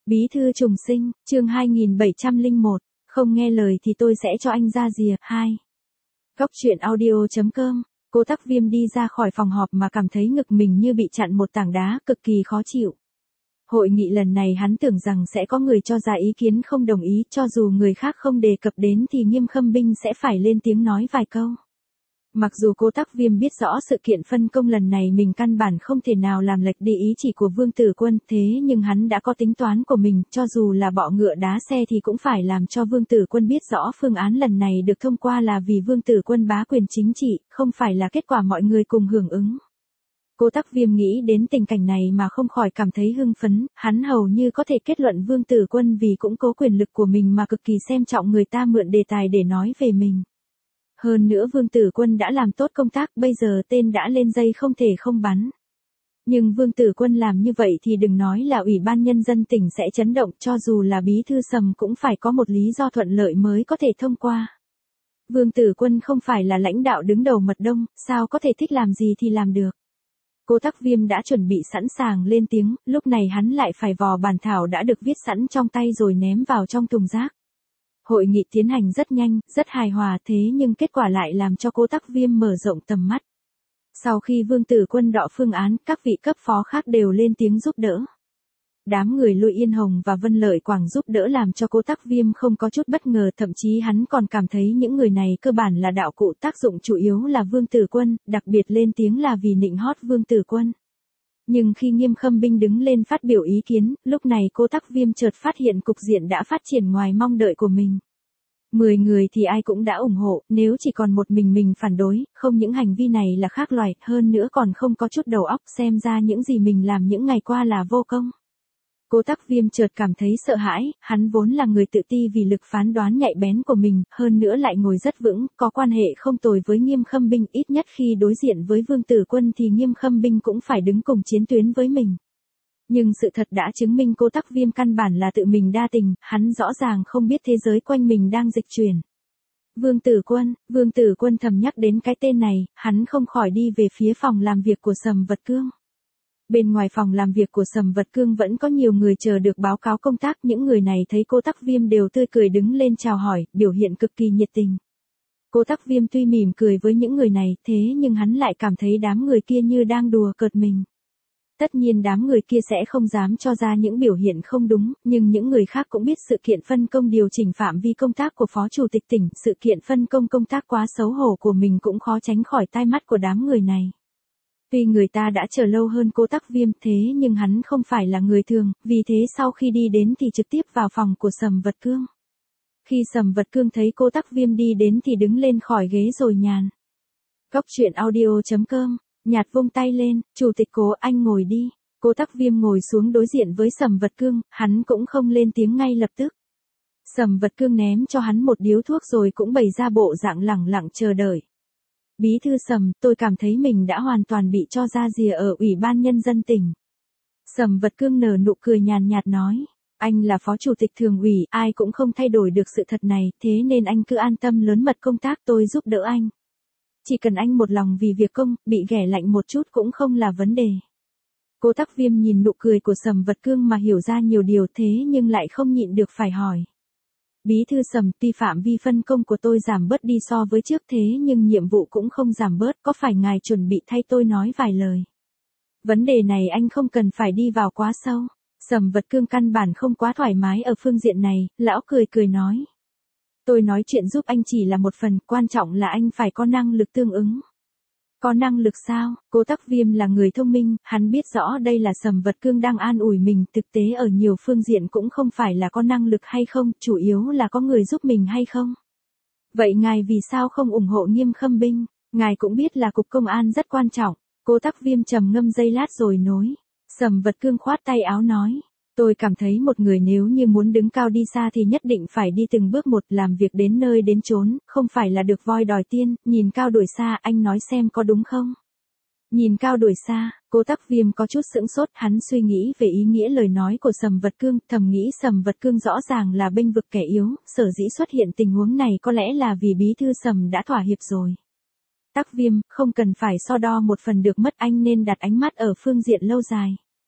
Bí thư trùng sinh, chương 2701, không nghe lời thì tôi sẽ cho anh ra rìa, 2. Góc truyện audio.com, cô Tắc Viêm đi ra khỏi phòng họp mà cảm thấy ngực mình như bị chặn một tảng đá, cực kỳ khó chịu. Hội nghị lần này hắn tưởng rằng sẽ có người cho ra ý kiến không đồng ý, cho dù người khác không đề cập đến thì Nghiêm Khâm Binh sẽ phải lên tiếng nói vài câu. Mặc dù cô Tắc Viêm biết rõ sự kiện phân công lần này mình căn bản không thể nào làm lệch đi ý chỉ của Vương Tử Quân, thế nhưng hắn đã có tính toán của mình, cho dù là bọ ngựa đá xe thì cũng phải làm cho Vương Tử Quân biết rõ phương án lần này được thông qua là vì Vương Tử Quân bá quyền chính trị, không phải là kết quả mọi người cùng hưởng ứng. Cô Tắc Viêm nghĩ đến tình cảnh này mà không khỏi cảm thấy hưng phấn, hắn hầu như có thể kết luận Vương Tử Quân vì củng cố quyền lực của mình mà cực kỳ xem trọng người ta mượn đề tài để nói về mình. Hơn nữa Vương Tử Quân đã làm tốt công tác, bây giờ tên đã lên dây không thể không bắn. Nhưng Vương Tử Quân làm như vậy thì đừng nói là Ủy ban Nhân dân tỉnh sẽ chấn động, cho dù là Bí thư Sầm cũng phải có một lý do thuận lợi mới có thể thông qua. Vương Tử Quân không phải là lãnh đạo đứng đầu mật đông, sao có thể thích làm gì thì làm được. Cô Tắc Viêm đã chuẩn bị sẵn sàng lên tiếng, lúc này hắn lại phải vò bản thảo đã được viết sẵn trong tay rồi ném vào trong thùng rác. Hội nghị tiến hành rất nhanh, rất hài hòa, thế nhưng kết quả lại làm cho cô Tắc Viêm mở rộng tầm mắt. Sau khi Vương Tử Quân đọ phương án, các vị cấp phó khác đều lên tiếng giúp đỡ. Đám người Lôi Yên Hồng và Vân Lợi Quảng giúp đỡ làm cho cô Tắc Viêm không có chút bất ngờ, thậm chí hắn còn cảm thấy những người này cơ bản là đạo cụ, tác dụng chủ yếu là Vương Tử Quân, đặc biệt lên tiếng là vì nịnh hót Vương Tử Quân. Nhưng khi Nghiêm Khâm Binh đứng lên phát biểu ý kiến, lúc này cô Tắc Viêm chợt phát hiện cục diện đã phát triển ngoài mong đợi của mình. 10 người thì ai cũng đã ủng hộ, nếu chỉ còn một mình phản đối, không những hành vi này là khác loài, hơn nữa còn không có chút đầu óc, xem ra những gì mình làm những ngày qua là vô công. Cô Tắc Viêm chợt cảm thấy sợ hãi, hắn vốn là người tự ti vì lực phán đoán nhạy bén của mình, hơn nữa lại ngồi rất vững, có quan hệ không tồi với Nghiêm Khâm Binh, ít nhất khi đối diện với Vương Tử Quân thì Nghiêm Khâm Binh cũng phải đứng cùng chiến tuyến với mình. Nhưng sự thật đã chứng minh cô Tắc Viêm căn bản là tự mình đa tình, hắn rõ ràng không biết thế giới quanh mình đang dịch chuyển. Vương Tử Quân thầm nhắc đến cái tên này, hắn không khỏi đi về phía phòng làm việc của Sầm Vật Cương. Bên ngoài phòng làm việc của Sầm Vật Cương vẫn có nhiều người chờ được báo cáo công tác, những người này thấy cô Tắc Viêm đều tươi cười đứng lên chào hỏi, biểu hiện cực kỳ nhiệt tình. Cô Tắc Viêm tuy mỉm cười với những người này, thế nhưng hắn lại cảm thấy đám người kia như đang đùa cợt mình. Tất nhiên đám người kia sẽ không dám cho ra những biểu hiện không đúng, nhưng những người khác cũng biết sự kiện phân công điều chỉnh phạm vi công tác của Phó Chủ tịch tỉnh, sự kiện phân công công tác quá xấu hổ của mình cũng khó tránh khỏi tai mắt của đám người này. Tuy người ta đã chờ lâu hơn cô Tắc Viêm, thế nhưng hắn không phải là người thường, vì thế sau khi đi đến thì trực tiếp vào phòng của Sầm Vật Cương. Khi Sầm Vật Cương thấy cô Tắc Viêm đi đến thì đứng lên khỏi ghế rồi nhàn. Góc truyện audio.com, nhạt vung tay lên, Chủ tịch Cố, anh ngồi đi. Cô Tắc Viêm ngồi xuống đối diện với Sầm Vật Cương, hắn cũng không lên tiếng ngay lập tức. Sầm Vật Cương ném cho hắn một điếu thuốc rồi cũng bày ra bộ dạng lẳng lặng chờ đợi. Bí thư Sầm, tôi cảm thấy mình đã hoàn toàn bị cho ra rìa ở Ủy ban Nhân dân tỉnh. Sầm Vật Cương nở nụ cười nhàn nhạt nói, anh là Phó Chủ tịch Thường ủy, ai cũng không thay đổi được sự thật này, thế nên anh cứ an tâm lớn mật công tác, tôi giúp đỡ anh. Chỉ cần anh một lòng vì việc công, bị ghẻ lạnh một chút cũng không là vấn đề. Cô Tắc Viêm nhìn nụ cười của Sầm Vật Cương mà hiểu ra nhiều điều, thế nhưng lại không nhịn được phải hỏi. Bí thư Sầm, tuy phạm vi phân công của tôi giảm bớt đi so với trước, thế nhưng nhiệm vụ cũng không giảm bớt, có phải ngài chuẩn bị thay tôi nói vài lời? Vấn đề này anh không cần phải đi vào quá sâu. Sầm Vật Cương căn bản không quá thoải mái ở phương diện này, lão cười nói. Tôi nói chuyện giúp anh chỉ là một phần, quan trọng là anh phải có năng lực tương ứng. Có năng lực sao? Cô Tắc Viêm là người thông minh, hắn biết rõ đây là Sầm Vật Cương đang an ủi mình, thực tế ở nhiều phương diện cũng không phải là có năng lực hay không, chủ yếu là có người giúp mình hay không. Vậy ngài vì sao không ủng hộ Nghiêm Khâm Binh? Ngài cũng biết là cục công an rất quan trọng. Cô Tắc Viêm trầm ngâm giây lát rồi nối. Sầm Vật Cương khoát tay áo nói. Tôi cảm thấy một người nếu như muốn đứng cao đi xa thì nhất định phải đi từng bước một, làm việc đến nơi đến chốn, không phải là được voi đòi tiên, nhìn cao đuổi xa, anh nói xem có đúng không? Nhìn cao đuổi xa, cô Tắc Viêm có chút sững sốt, hắn suy nghĩ về ý nghĩa lời nói của Sầm Vật Cương, thầm nghĩ Sầm Vật Cương rõ ràng là bênh vực kẻ yếu, sở dĩ xuất hiện tình huống này có lẽ là vì bí thư Sầm đã thỏa hiệp rồi. Tắc Viêm, không cần phải so đo một phần được mất, anh nên đặt ánh mắt ở phương diện lâu dài.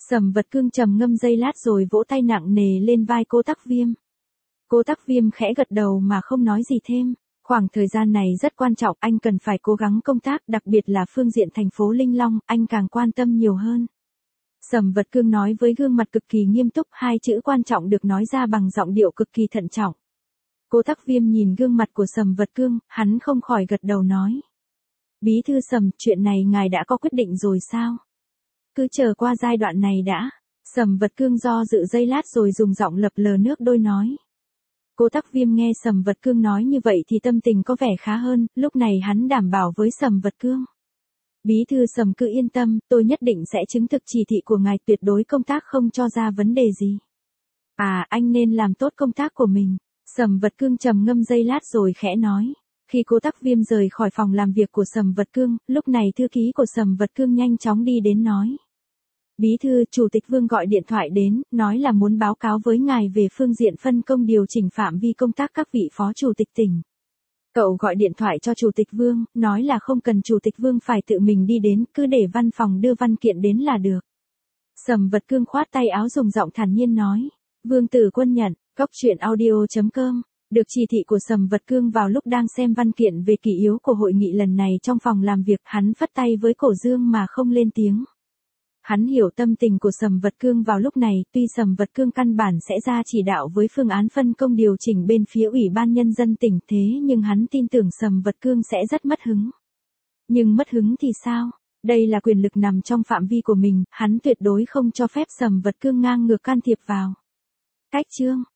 Sầm Vật Cương trầm ngâm giây lát rồi vỗ tay nặng nề lên vai Cố Tắc Viêm. Cố Tắc Viêm khẽ gật đầu mà không nói gì thêm. Khoảng thời gian này rất quan trọng, anh cần phải cố gắng công tác, đặc biệt là phương diện thành phố Linh Long, anh càng quan tâm nhiều hơn. Sầm Vật Cương nói với gương mặt cực kỳ nghiêm túc, hai chữ quan trọng được nói ra bằng giọng điệu cực kỳ thận trọng. Cố Tắc Viêm nhìn gương mặt của Sầm Vật Cương, hắn không khỏi gật đầu nói. Bí thư Sầm, chuyện này ngài đã có quyết định rồi sao? Cứ chờ qua giai đoạn này đã. Sầm Vật Cương do dự giây lát rồi dùng giọng lập lờ nước đôi nói. Cố Tắc Viêm nghe Sầm Vật Cương nói như vậy thì tâm tình có vẻ khá hơn, lúc này hắn đảm bảo với Sầm Vật Cương. Bí thư Sầm cứ yên tâm, tôi nhất định sẽ chứng thực chỉ thị của ngài, tuyệt đối công tác không cho ra vấn đề gì. À, anh nên làm tốt công tác của mình. Sầm Vật Cương trầm ngâm giây lát rồi khẽ nói. Khi Cố Tắc Viêm rời khỏi phòng làm việc của Sầm Vật Cương, lúc này thư ký của Sầm Vật Cương nhanh chóng đi đến nói. Bí thư, Chủ tịch Vương gọi điện thoại đến, nói là muốn báo cáo với ngài về phương diện phân công điều chỉnh phạm vi công tác các vị phó chủ tịch tỉnh. Cậu gọi điện thoại cho Chủ tịch Vương, nói là không cần Chủ tịch Vương phải tự mình đi đến, cứ để văn phòng đưa văn kiện đến là được. Sầm Vật Cương khoát tay áo dùng giọng thản nhiên nói. Vương Tử Quân nhận, goctruyện.audio.com. Được chỉ thị của Sầm Vật Cương vào lúc đang xem văn kiện về kỷ yếu của hội nghị lần này trong phòng làm việc, hắn phất tay với Cổ Dương mà không lên tiếng. Hắn hiểu tâm tình của Sầm Vật Cương vào lúc này, tuy Sầm Vật Cương căn bản sẽ ra chỉ đạo với phương án phân công điều chỉnh bên phía Ủy ban Nhân dân tỉnh, thế nhưng hắn tin tưởng Sầm Vật Cương sẽ rất mất hứng. Nhưng mất hứng thì sao? Đây là quyền lực nằm trong phạm vi của mình, hắn tuyệt đối không cho phép Sầm Vật Cương ngang ngược can thiệp vào. Cách chương